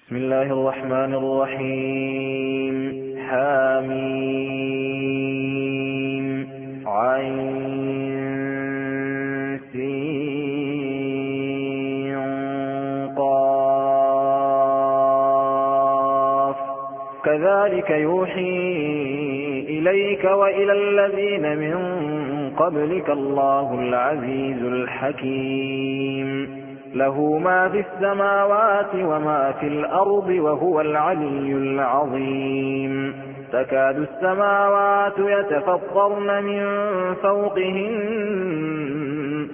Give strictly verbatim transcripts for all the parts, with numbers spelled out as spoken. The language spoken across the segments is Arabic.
بسم الله الرحمن الرحيم. حاميم عين سين قاف كذلك يوحي إليك وإلى الذين من قبلك الله العزيز الحكيم له ما في السماوات وما في الأرض وهو العلي العظيم تكاد السماوات يتفطرن من فوقهن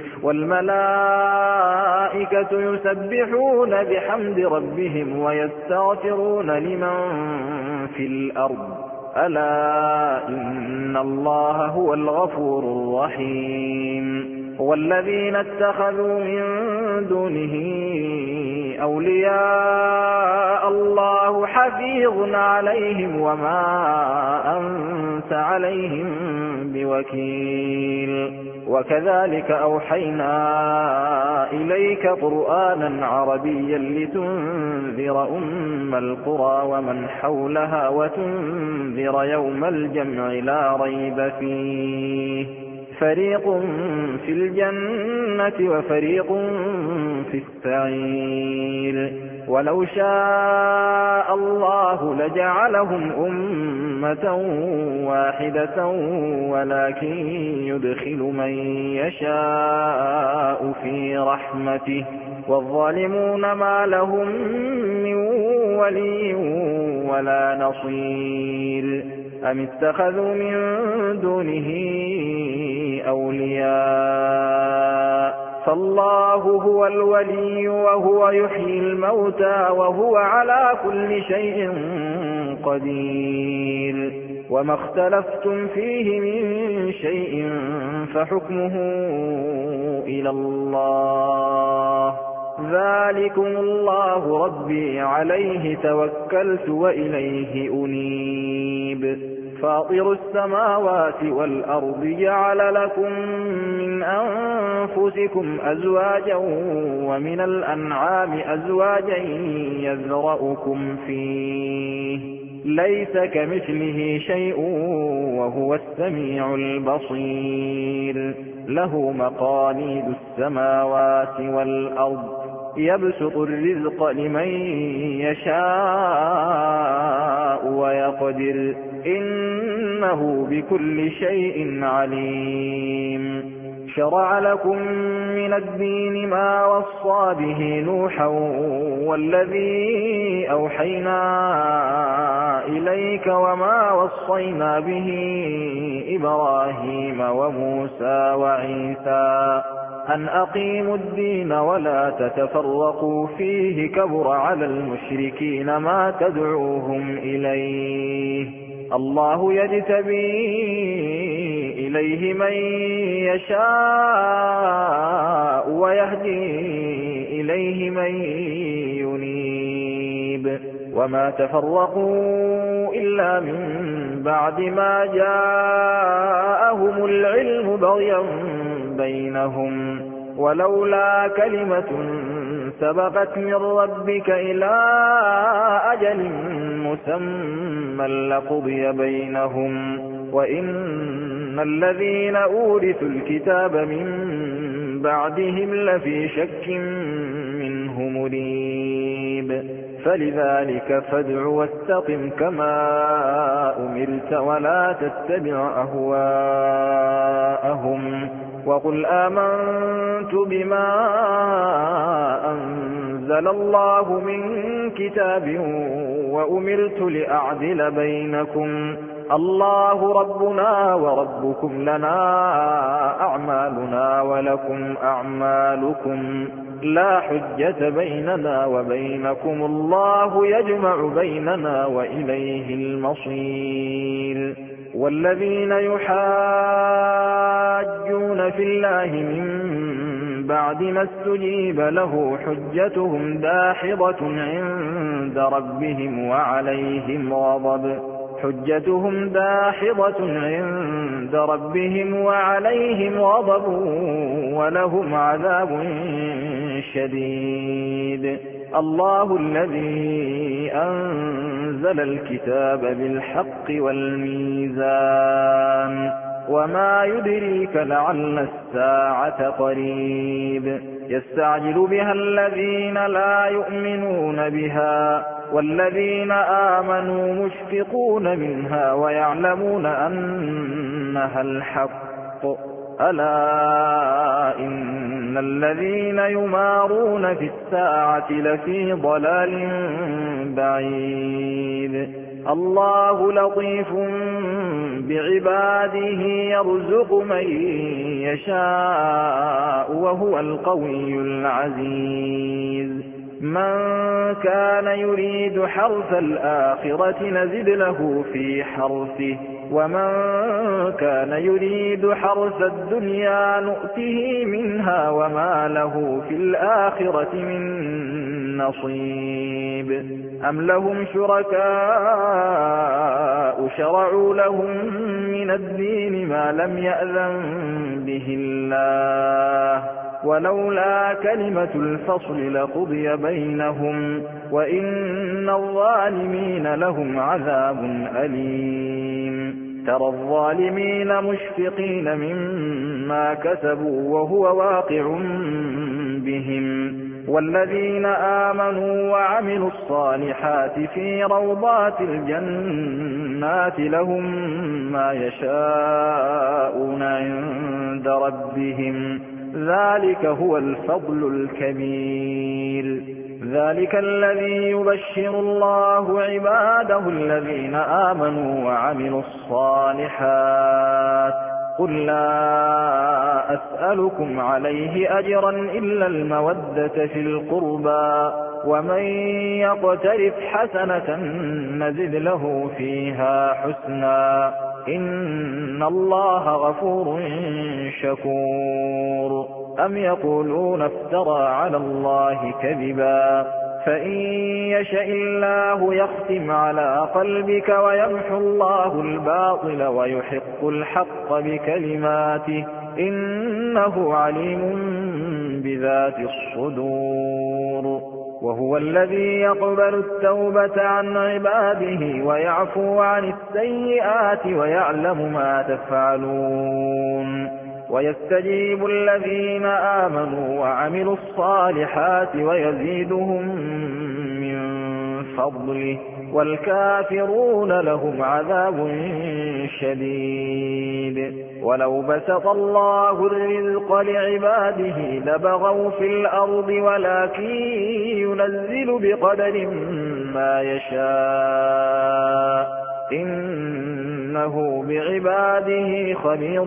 والملائكة يسبحون بحمد ربهم ويستغفرون لمن في الأرض ألا إن الله هو الغفور الرحيم والذين اتخذوا من دونه أولياء الله حفيظ عليهم وما أنت عليهم بوكيل وكذلك أوحينا إليك قرآنا عربيا لتنذر أم القرى ومن حولها وتنذر يوم الجمع لا ريب فيه فريق في الجنة وفريق في السعير ولو شاء الله لجعلهم أمة واحدة ولكن يدخل من يشاء في رحمته والظالمون ما لهم من ولي ولا نصير أم اتخذوا من دونه أولياء فالله هو الولي وهو يحيي الموتى وهو على كل شيء قدير وما اختلفتم فيه من شيء فحكمه إلى الله ذلكم الله ربي عليه توكلت وإليه أنيب فاطر السماوات والأرض جعل لكم من أنفسكم أزواجا ومن الأنعام أزواجا يذرأكم فيه ليس كمثله شيء وهو السميع البصير له مقاليد السماوات والأرض يبسط الرزق لمن يشاء ويقدر إنه بكل شيء عليم شرع لكم من الدين ما وصى به نوحا والذي أوحينا إليك وما وصينا به إبراهيم وموسى وعيسى أن أقيموا الدين ولا تتفرقوا فيه كبر على المشركين ما تدعوهم إليه الله يجتبي إليه من يشاء ويهدي إليه من ينيب وما تفرقوا إلا من بعد ما جاءهم العلم بغيا بينهم ولولا كلمة سبقت من ربك إلى أجل مسمى لقضي بينهم وإن الذين أورثوا الكتاب من بعدهم لفي شك منه مريب فلذلك فادع واستقم كما أمرت ولا تتبع أهواءهم وقل آمنت بما أنزل الله من كتاب وأمرت لأعدل بينكم الله ربنا وربكم لنا أعمالنا ولكم أعمالكم لا حجة بيننا وبينكم الله يجمع بيننا وإليه المصير والذين يحاجون في الله من بعد ما استجيب له حجتهم داحضة عند ربهم وعليهم غضب حجتهم داحضة عند ربهم وعليهم غضب ولهم عذاب شديد. الله الذي أنزل الكتاب بالحق والميزان وما يدريك لعل الساعة قريب. يستعجل بها الذين لا يؤمنون بها والذين آمنوا مشفقون منها ويعلمون أنها الحق. ألا إن الذين يمارون في الساعة لفي ضلال بعيد. الله لطيف بعباده يرزق من يشاء وهو القوي العزيز. من كان يريد حرث الآخرة نزد له في حرثه ومن كان يريد حرث الدنيا نؤته منها وما له في الآخرة من نصيب. أم لهم شركاء شرعوا لهم من الدين ما لم يأذن به الله ولولا كلمة الفصل لقضي بينهم وإن الظالمين لهم عذاب أليم. ترى الظالمين مشفقين مما كسبوا وهو واقع بهم والذين آمنوا وعملوا الصالحات في روضات الجنات لهم ما يشاءون عند ربهم ذلك هو الفضل الكبير. ذلك الذي يبشر الله عباده الذين آمنوا وعملوا الصالحات. قل لا أسألكم عليه أجرا إلا المودة في القربى ومن يقترف حسنة نزد له فيها حسنا إن الله غفور شكور. أم يقولون افترى على الله كذبا فإن يشاء الله يختم على قلبك ويمحو الله الباطل ويحق الحق بكلماته إنه عليم بذات الصدور. وهو الذي يقبل التوبة عن عباده ويعفو عن السيئات ويعلم ما تفعلون ويستجيب الذين آمنوا وعملوا الصالحات ويزيدهم من فضله والكافرون لهم عذاب شديد. ولو بسط الله الرزق لعباده لبغوا في الأرض ولكن ينزل بقدر ما يشاء إنه بعباده خبير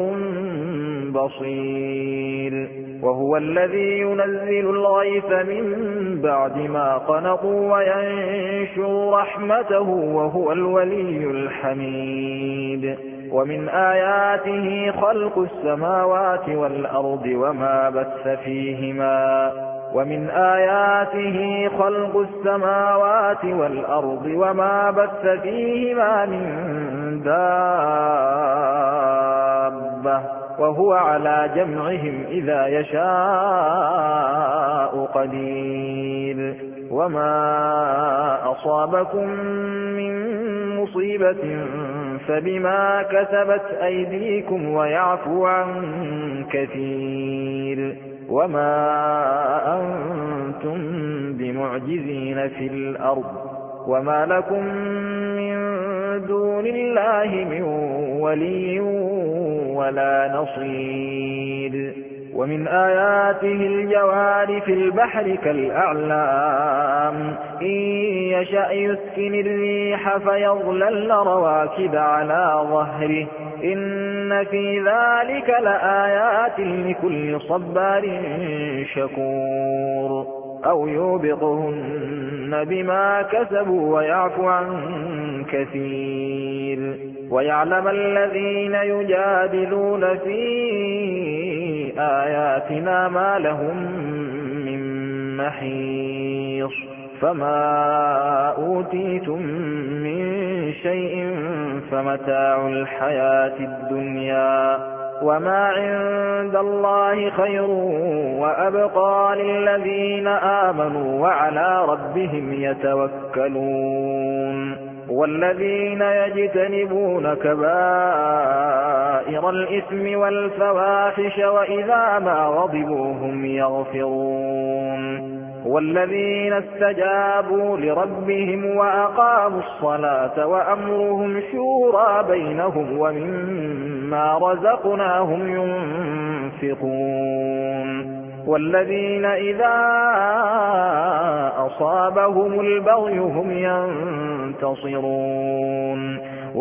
بصير. وهو الذي ينزل الغيث من بعد ما قنطوا وينشر رحمته وهو الولي الحميد. ومن آياته خلق السماوات والأرض وما بث فيهما ومن آياته خلق السماوات والأرض وما بث فيهما من دابة وهو على جمعهم إذا يشاء قدير. وما أصابكم من مصيبة فبما كسبت أيديكم ويعفو عن كثير. وما أنتم بمعجزين في الأرض وما لكم من دون الله من ولي ولا نصير. ومن آياته الجوار في البحر كالأعلام إن يشأ يسكن الريح فيظللن رواكد على ظهره إن في ذلك لآيات لكل صبار شكور. أو يوبقهن بما كسبوا ويعفو عن كثير. ويعلم الذين يجادلون في آياتنا ما لهم من محيص. فما أوتيتم من شيء فمتاع الحياة الدنيا وما عند الله خير وأبقى للذين آمنوا وعلى ربهم يتوكلون والذين يجتنبون كبائر الإثم والفواحش وإذا ما غضبوا هم يغفرون والذين استجابوا لربهم وأقاموا الصلاة وأمرهم شورى بينهم ومما رزقناهم ينفقون والذين إذا أصابهم البغي هم ينتصرون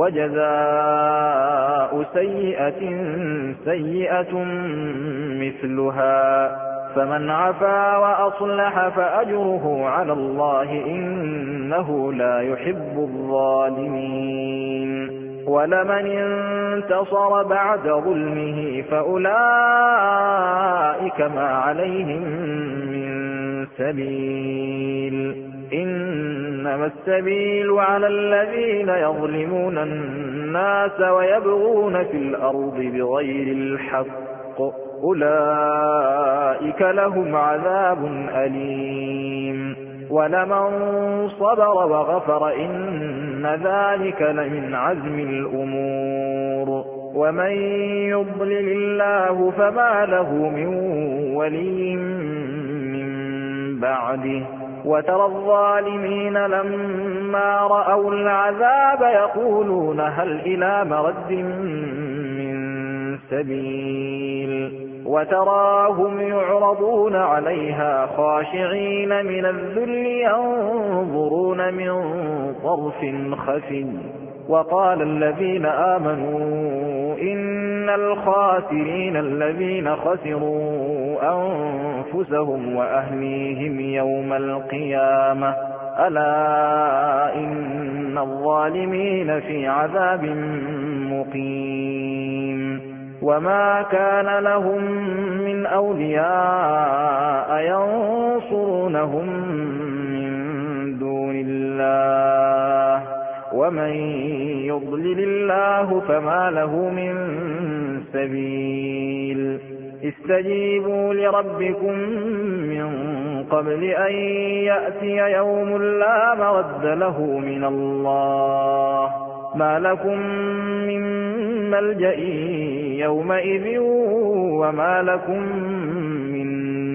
وجزاء سيئة سيئة مثلها فمن عفا وأصلح فأجره على الله إنه لا يحب الظالمين ولمن انتصر بعد ظلمه فأولئك ما عليهم من سبيل إنما السبيل على الذين يظلمون الناس ويبغون في الأرض بغير الحق أولئك لهم عذاب أليم ولمن صبر وغفر إن ذلك لمن عزم الأمور ومن يضلل الله فما له من ولي من بعده وترى الظالمين لما رأوا العذاب يقولون هل إلى مرد من سبيل وتراهم يعرضون عليها خاشعين من الذل ينظرون من طرف خفي وقال الذين آمنوا إن الخاسرين الذين خسروا أنفسهم وأهليهم يوم القيامة ألا إن الظالمين في عذاب مقيم وما كان لهم من أولياء ينصرونهم من دون الله ومن يضلل الله فما له من سبيل استجيبوا لربكم من قبل أن يأتي يوم لا مرد له من الله ما لكم من ملجأ يومئذ وما لكم من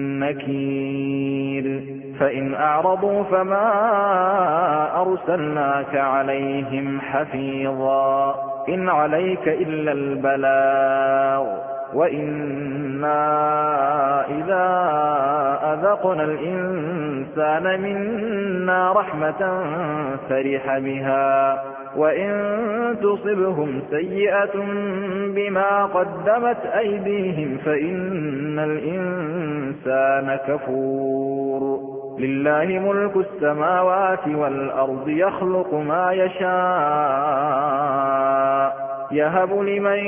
نكير فإن أعرضوا فما أرسلناك عليهم حفيظا إن عليك إلا البلاغ وإنا إذا أذقنا الإنسان منا رحمة فرح بها وإن تصبهم سيئة بما قدمت أيديهم فإن الإنسان كفور لله ملك السماوات والأرض يخلق ما يشاء يهب لمن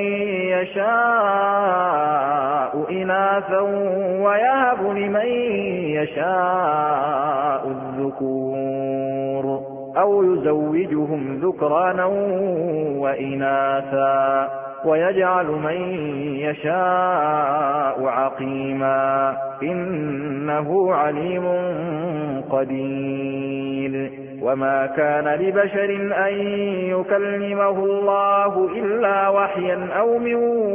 يشاء إناثا ويهب لمن يشاء الذكور أو يزوجهم ذكرانا وإناثا ويجعل من يشاء عقيما إنه عليم قدير وما كان لبشر أن يكلمه الله إلا وحيا أو من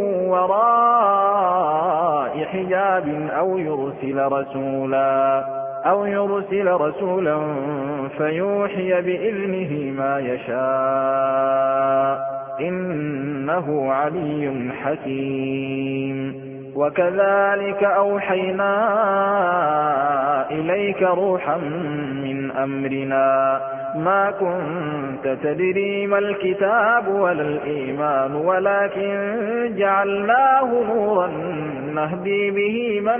وراء حجاب أو يرسل رسولا أو يرسل رسولا فيوحي بإذنه ما يشاء إنه علي حكيم وكذلك أوحينا إليك روحا من أمرنا ما كنت تدري ما الكتاب ولا الإيمان ولكن جعلناه نورا نهدي به من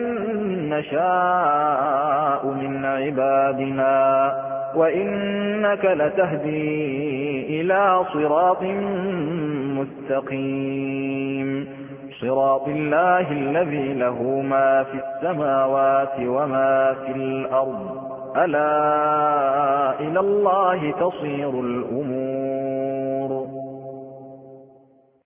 نشاء من عبادنا وإنك لتهدي إلى صراط مستقيم صراط الله الذي له ما في السماوات وما في الأرض ألا إلى الله تصير الأمور